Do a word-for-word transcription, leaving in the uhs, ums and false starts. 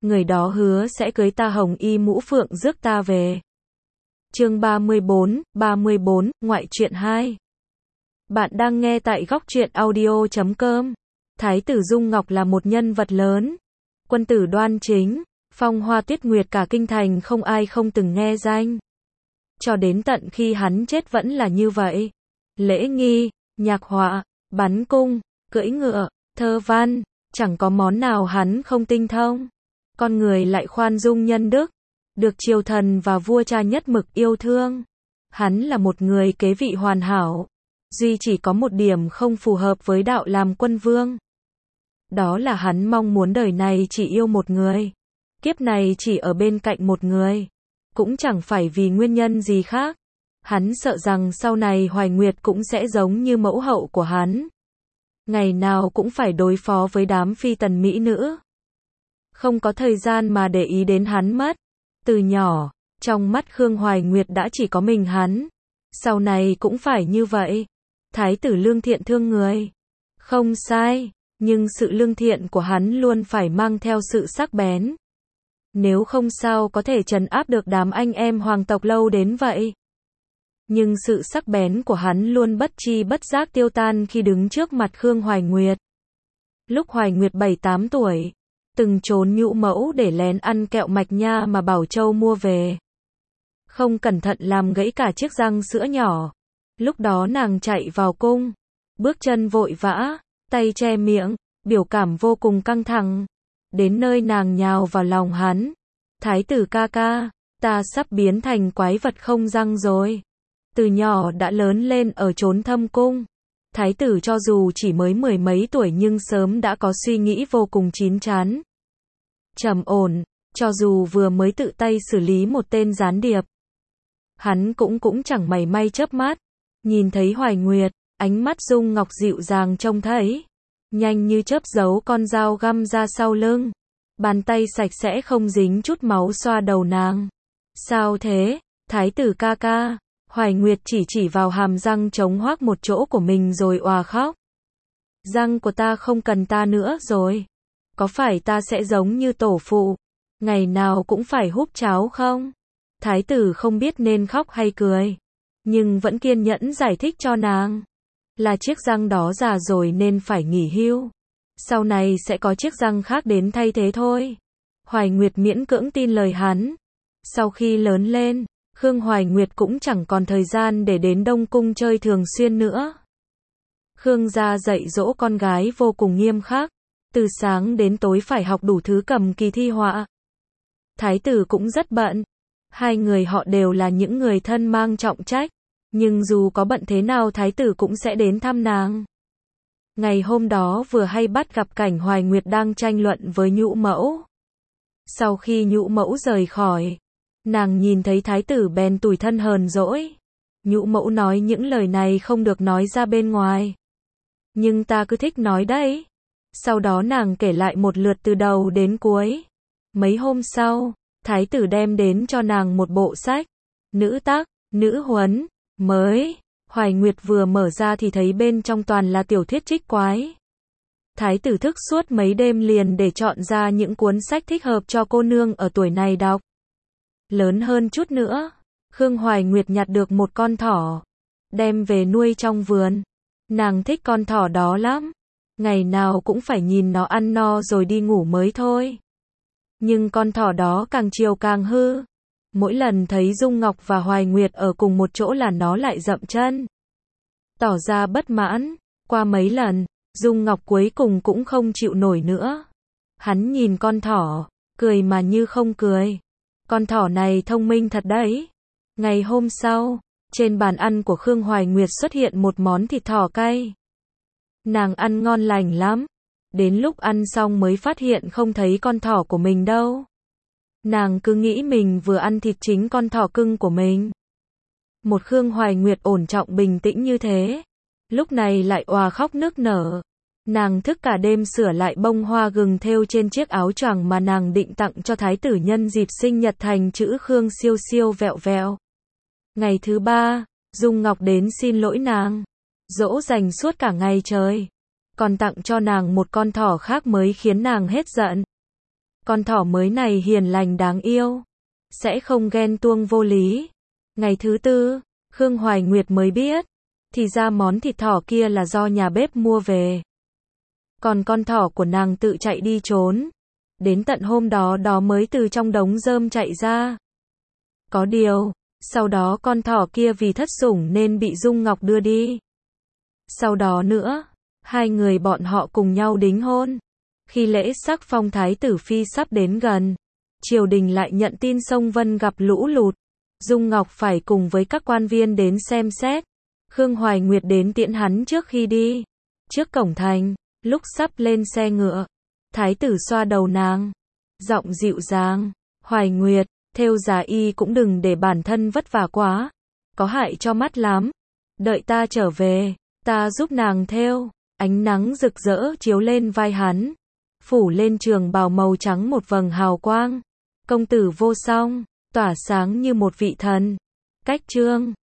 người đó hứa sẽ cưới ta hồng y mũ phượng rước ta về. Chương ba mươi bốn, ba mươi bốn, ngoại truyện hai. Bạn đang nghe tại góc truyện audio chấm com. Thái tử Dung Ngọc là một nhân vật lớn. Quân tử đoan chính, phong hoa tuyết nguyệt cả kinh thành không ai không từng nghe danh. Cho đến tận khi hắn chết vẫn là như vậy. Lễ nghi, nhạc họa, bắn cung, cưỡi ngựa, thơ văn, chẳng có món nào hắn không tinh thông. Con người lại khoan dung nhân đức, được triều thần và vua cha nhất mực yêu thương. Hắn là một người kế vị hoàn hảo, duy chỉ có một điểm không phù hợp với đạo làm quân vương. Đó là hắn mong muốn đời này chỉ yêu một người, kiếp này chỉ ở bên cạnh một người, cũng chẳng phải vì nguyên nhân gì khác. Hắn sợ rằng sau này Hoài Nguyệt cũng sẽ giống như mẫu hậu của hắn, ngày nào cũng phải đối phó với đám phi tần mỹ nữ. Không có thời gian mà để ý đến hắn mất. Từ nhỏ, trong mắt Khương Hoài Nguyệt đã chỉ có mình hắn. Sau này cũng phải như vậy. Thái tử lương thiện thương người. Không sai, nhưng sự lương thiện của hắn luôn phải mang theo sự sắc bén. Nếu không sao có thể trấn áp được đám anh em hoàng tộc lâu đến vậy. Nhưng sự sắc bén của hắn luôn bất chi bất giác tiêu tan khi đứng trước mặt Khương Hoài Nguyệt. Lúc Hoài Nguyệt bảy tám tuổi, từng trốn nhũ mẫu để lén ăn kẹo mạch nha mà Bảo Châu mua về. Không cẩn thận làm gãy cả chiếc răng sữa nhỏ. Lúc đó nàng chạy vào cung, bước chân vội vã, tay che miệng, biểu cảm vô cùng căng thẳng. Đến nơi nàng nhào vào lòng hắn. Thái tử ca ca, ta sắp biến thành quái vật không răng rồi. Từ nhỏ đã lớn lên ở chốn thâm cung. Thái tử cho dù chỉ mới mười mấy tuổi nhưng sớm đã có suy nghĩ vô cùng chín chắn, trầm ổn, cho dù vừa mới tự tay xử lý một tên gián điệp. Hắn cũng cũng chẳng mảy may chớp mắt, nhìn thấy Hoài Nguyệt, ánh mắt Dung Ngọc dịu dàng trông thấy, nhanh như chớp giấu con dao găm ra sau lưng, bàn tay sạch sẽ không dính chút máu xoa đầu nàng. Sao thế, Thái tử ca ca? Hoài Nguyệt chỉ chỉ vào hàm răng trống hoác một chỗ của mình rồi òa khóc. Răng của ta không cần ta nữa rồi. Có phải ta sẽ giống như tổ phụ, ngày nào cũng phải húp cháo không? Thái tử không biết nên khóc hay cười, nhưng vẫn kiên nhẫn giải thích cho nàng. Là chiếc răng đó già rồi nên phải nghỉ hưu. Sau này sẽ có chiếc răng khác đến thay thế thôi. Hoài Nguyệt miễn cưỡng tin lời hắn. Sau khi lớn lên, Khương Hoài Nguyệt cũng chẳng còn thời gian để đến Đông Cung chơi thường xuyên nữa. Khương gia dạy dỗ con gái vô cùng nghiêm khắc. Từ sáng đến tối phải học đủ thứ cầm kỳ thi họa. Thái tử cũng rất bận. Hai người họ đều là những người thân mang trọng trách. Nhưng dù có bận thế nào thái tử cũng sẽ đến thăm nàng. Ngày hôm đó vừa hay bắt gặp cảnh Hoài Nguyệt đang tranh luận với nhũ mẫu. Sau khi nhũ mẫu rời khỏi, nàng nhìn thấy thái tử bèn tủi thân hờn dỗi. Nhũ mẫu nói những lời này không được nói ra bên ngoài. Nhưng ta cứ thích nói đấy. Sau đó nàng kể lại một lượt từ đầu đến cuối. Mấy hôm sau, thái tử đem đến cho nàng một bộ sách, nữ tác, nữ huấn, mới. Hoài Nguyệt vừa mở ra thì thấy bên trong toàn là tiểu thuyết trích quái. Thái tử thức suốt mấy đêm liền để chọn ra những cuốn sách thích hợp cho cô nương ở tuổi này đọc. Lớn hơn chút nữa, Khương Hoài Nguyệt nhặt được một con thỏ, đem về nuôi trong vườn. Nàng thích con thỏ đó lắm. Ngày nào cũng phải nhìn nó ăn no rồi đi ngủ mới thôi. Nhưng con thỏ đó càng chiều càng hư. Mỗi lần thấy Dung Ngọc và Hoài Nguyệt ở cùng một chỗ là nó lại dậm chân, tỏ ra bất mãn. Qua mấy lần, Dung Ngọc cuối cùng cũng không chịu nổi nữa. Hắn nhìn con thỏ, cười mà như không cười. Con thỏ này thông minh thật đấy. Ngày hôm sau, trên bàn ăn của Khương Hoài Nguyệt xuất hiện một món thịt thỏ cay. Nàng ăn ngon lành lắm. Đến lúc ăn xong mới phát hiện không thấy con thỏ của mình đâu. Nàng cứ nghĩ mình vừa ăn thịt chính con thỏ cưng của mình. Một Khương Hoài Nguyệt ổn trọng bình tĩnh như thế, lúc này lại òa khóc nức nở. Nàng thức cả đêm sửa lại bông hoa gừng thêu trên chiếc áo choàng mà nàng định tặng cho thái tử nhân dịp sinh nhật thành chữ Khương siêu siêu vẹo vẹo. Ngày thứ ba, Dung Ngọc đến xin lỗi nàng, dỗ dành suốt cả ngày trời, còn tặng cho nàng một con thỏ khác mới khiến nàng hết giận. Con thỏ mới này hiền lành đáng yêu, sẽ không ghen tuông vô lý. Ngày thứ tư, Khương Hoài Nguyệt mới biết, thì ra món thịt thỏ kia là do nhà bếp mua về. Còn con thỏ của nàng tự chạy đi trốn. Đến tận hôm đó đó mới từ trong đống rơm chạy ra. Có điều, sau đó con thỏ kia vì thất sủng nên bị Dung Ngọc đưa đi. Sau đó nữa, hai người bọn họ cùng nhau đính hôn. Khi lễ sắc phong thái tử phi sắp đến gần, triều đình lại nhận tin sông Vân gặp lũ lụt. Dung Ngọc phải cùng với các quan viên đến xem xét. Khương Hoài Nguyệt đến tiễn hắn trước khi đi. Trước cổng thành, lúc sắp lên xe ngựa, thái tử xoa đầu nàng, giọng dịu dàng, Hoài Nguyệt, thêu giá y cũng đừng để bản thân vất vả quá, có hại cho mắt lắm. Đợi ta trở về, ta giúp nàng thêu. Ánh nắng rực rỡ chiếu lên vai hắn, phủ lên trường bào màu trắng một vầng hào quang. Công tử vô song, tỏa sáng như một vị thần. Cách chương